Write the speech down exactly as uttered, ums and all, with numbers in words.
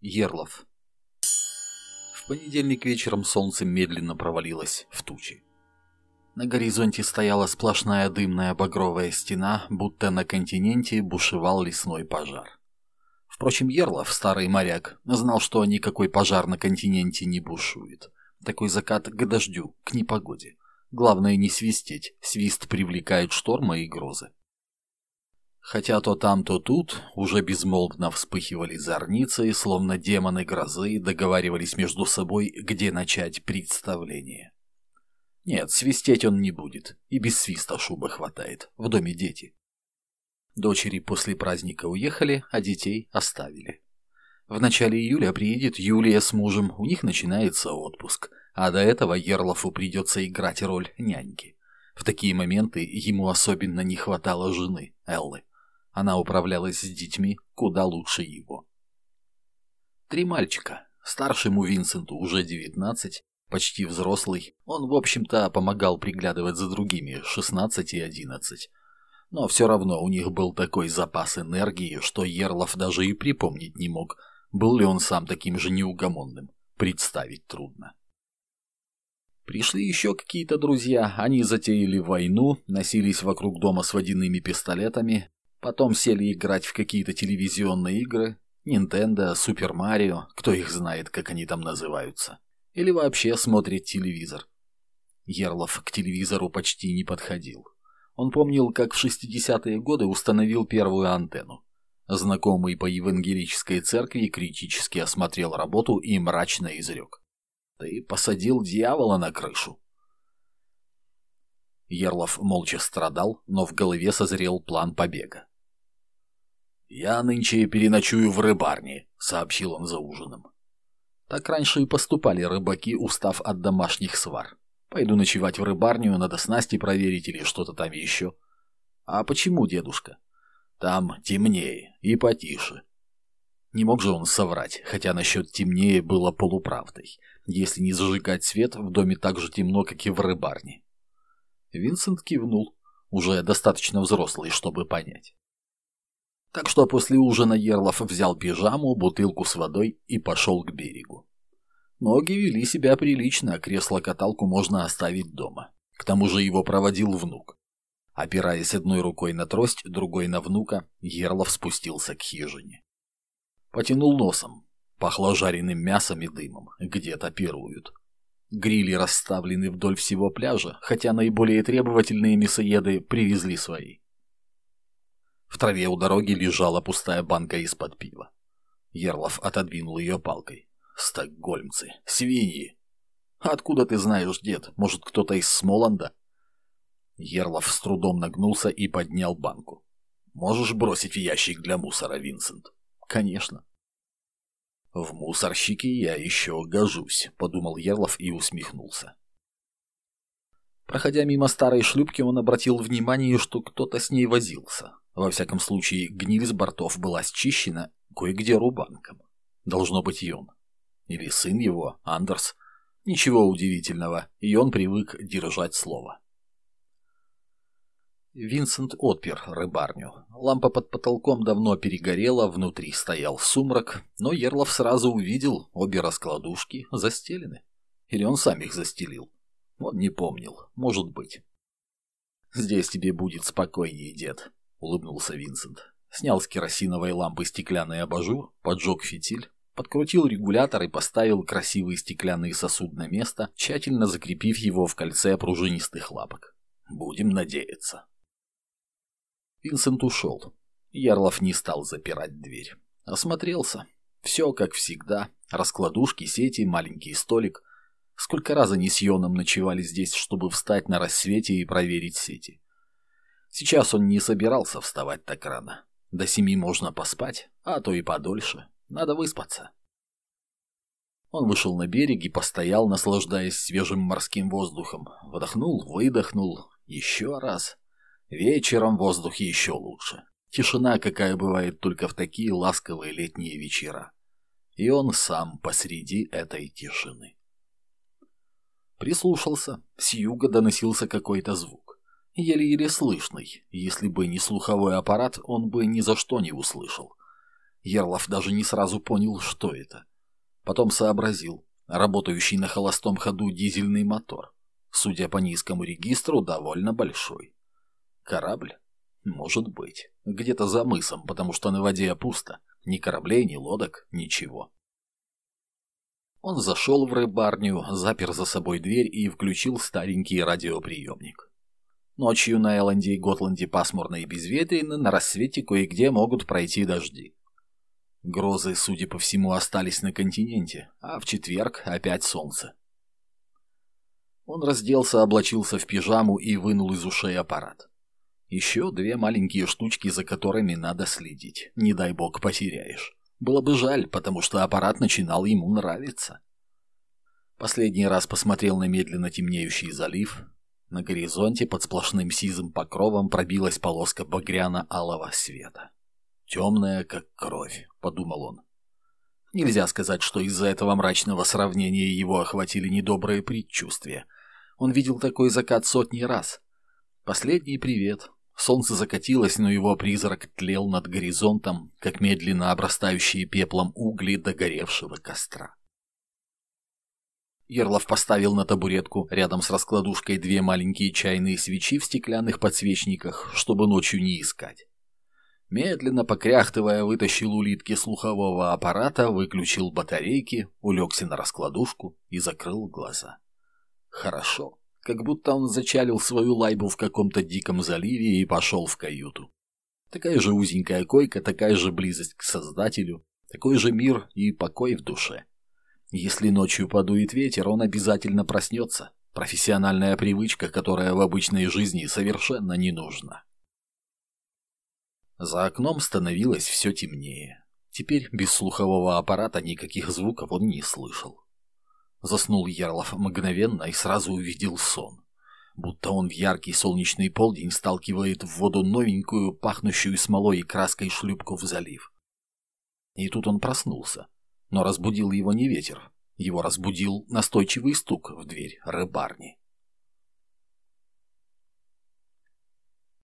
Ерлов. В понедельник вечером солнце медленно провалилось в тучи. На горизонте стояла сплошная дымная багровая стена, будто на континенте бушевал лесной пожар. Впрочем, Ерлов, старый моряк, знал, что никакой пожар на континенте не бушует. Такой закат к дождю, к непогоде. Главное не свистеть, свист привлекает штормы и грозы. Хотя то там, то тут уже безмолвно вспыхивали зорницы, словно демоны грозы договаривались между собой, где начать представление. Нет, свистеть он не будет, и без свиста шубы хватает, в доме дети. Дочери после праздника уехали, а детей оставили. В начале июля приедет Юлия с мужем, у них начинается отпуск, а до этого Ерлову придется играть роль няньки. В такие моменты ему особенно не хватало жены, Эллы. Она управлялась с детьми куда лучше его. Три мальчика. Старшему Винсенту уже девятнадцать, почти взрослый. Он, в общем-то, помогал приглядывать за другими, шестнадцать и одиннадцать. Но все равно у них был такой запас энергии, что Ерлов даже и припомнить не мог, был ли он сам таким же неугомонным. Представить трудно. Пришли еще какие-то друзья, они затеяли войну, носились вокруг дома с водяными пистолетами, потом сели играть в какие-то телевизионные игры, Nintendo, Super Mario, кто их знает, как они там называются. Или вообще смотрит телевизор. Ерлов к телевизору почти не подходил. Он помнил, как в шестидесятые годы установил первую антенну. Знакомый по евангелической церкви критически осмотрел работу и мрачно изрек: «Ты посадил дьявола на крышу». Ерлов молча страдал, но в голове созрел план побега. «Я нынче переночую в рыбарне», — сообщил он за ужином. Так раньше и поступали рыбаки, устав от домашних свар. «Пойду ночевать в рыбарню, надо снасти проверить или что-то там еще». «А почему, дедушка?» «Там темнее и потише». Не мог же он соврать, хотя насчет темнее было полуправдой. Если не зажигать свет, в доме так же темно, как и в рыбарне. Винсент кивнул, уже достаточно взрослый, чтобы понять. Так что после ужина Ерлов взял пижаму, бутылку с водой и пошел к берегу. Ноги вели себя прилично, кресло-каталку можно оставить дома. К тому же его проводил внук. Опираясь одной рукой на трость, другой на внука, Ерлов спустился к хижине. Потянул носом. Пахло жареным мясом и дымом. Где-то пируют. Грили расставлены вдоль всего пляжа, хотя наиболее требовательные мясоеды привезли свои. В траве у дороги лежала пустая банка из-под пива. Ерлов отодвинул ее палкой. «Стокгольмцы! Свиньи!» «Откуда ты знаешь, дед? Может, кто-то из Смоланда?» Ерлов с трудом нагнулся и поднял банку. «Можешь бросить в ящик для мусора, Винсент?» «Конечно». «В мусорщике я еще гожусь», — подумал Ерлов и усмехнулся. Проходя мимо старой шлюпки, он обратил внимание, что кто-то с ней возился. Во всяком случае, гниль с бортов была счищена кое-где рубанком. Должно быть и он. Или сын его, Андерс. Ничего удивительного, и он привык держать слово. Винсент отпер рыбарню. Лампа под потолком давно перегорела, внутри стоял сумрак, но Ерлов сразу увидел, обе раскладушки застелены. Или он сам их застелил. Он не помнил, может быть. «Здесь тебе будет спокойнее, дед», — улыбнулся Винсент. Снял с керосиновой лампы стеклянный абажур, поджег фитиль, подкрутил регулятор и поставил красивый стеклянный сосуд на место, тщательно закрепив его в кольце пружинистых лапок. «Будем надеяться». Винсент ушел. Ерлов не стал запирать дверь. Осмотрелся. Все как всегда. Раскладушки, сети, маленький столик. Сколько раз они с Йоном ночевали здесь, чтобы встать на рассвете и проверить сети. Сейчас он не собирался вставать так рано. До семи можно поспать, а то и подольше. Надо выспаться. Он вышел на берег и постоял, наслаждаясь свежим морским воздухом. Вдохнул, выдохнул. Еще раз. Вечером воздух еще лучше. Тишина, какая бывает только в такие ласковые летние вечера. И он сам посреди этой тишины. Прислушался. С юга доносился какой-то звук. Еле-еле слышный. Если бы не слуховой аппарат, он бы ни за что не услышал. Ерлов даже не сразу понял, что это. Потом сообразил. Работающий на холостом ходу дизельный мотор. Судя по низкому регистру, довольно большой. Корабль? Может быть. Где-то за мысом, потому что на воде пусто. Ни кораблей, ни лодок, ничего. Он зашел в рыбарню, запер за собой дверь и включил старенький радиоприемник. Ночью на Элленде и Готланде пасмурно и безветренно, на рассвете кое-где могут пройти дожди. Грозы, судя по всему, остались на континенте, а в четверг опять солнце. Он разделся, облачился в пижаму и вынул из ушей аппарат. Еще две маленькие штучки, за которыми надо следить. Не дай бог потеряешь. Было бы жаль, потому что аппарат начинал ему нравиться. Последний раз посмотрел на медленно темнеющий залив. На горизонте под сплошным сизым покровом пробилась полоска багряно-алого света. «Темная, как кровь», — подумал он. Нельзя сказать, что из-за этого мрачного сравнения его охватили недобрые предчувствия. Он видел такой закат сотни раз. Последний привет. Солнце закатилось, но его призрак тлел над горизонтом, как медленно обрастающие пеплом угли догоревшего костра. Ерлов поставил на табуретку рядом с раскладушкой две маленькие чайные свечи в стеклянных подсвечниках, чтобы ночью не искать. Медленно, покряхтывая, вытащил улитки слухового аппарата, выключил батарейки, улегся на раскладушку и закрыл глаза. Хорошо, как будто он зачалил свою лайбу в каком-то диком заливе и пошел в каюту. Такая же узенькая койка, такая же близость к Создателю, такой же мир и покой в душе. Если ночью подует ветер, он обязательно проснется. Профессиональная привычка, которая в обычной жизни совершенно не нужна. За окном становилось все темнее. Теперь без слухового аппарата никаких звуков он не слышал. Заснул Ерлов мгновенно и сразу увидел сон. Будто он в яркий солнечный полдень сталкивает в воду новенькую, пахнущую смолой и краской шлюпку в залив. И тут он проснулся. Но разбудил его не ветер. Его разбудил настойчивый стук в дверь рыбарни.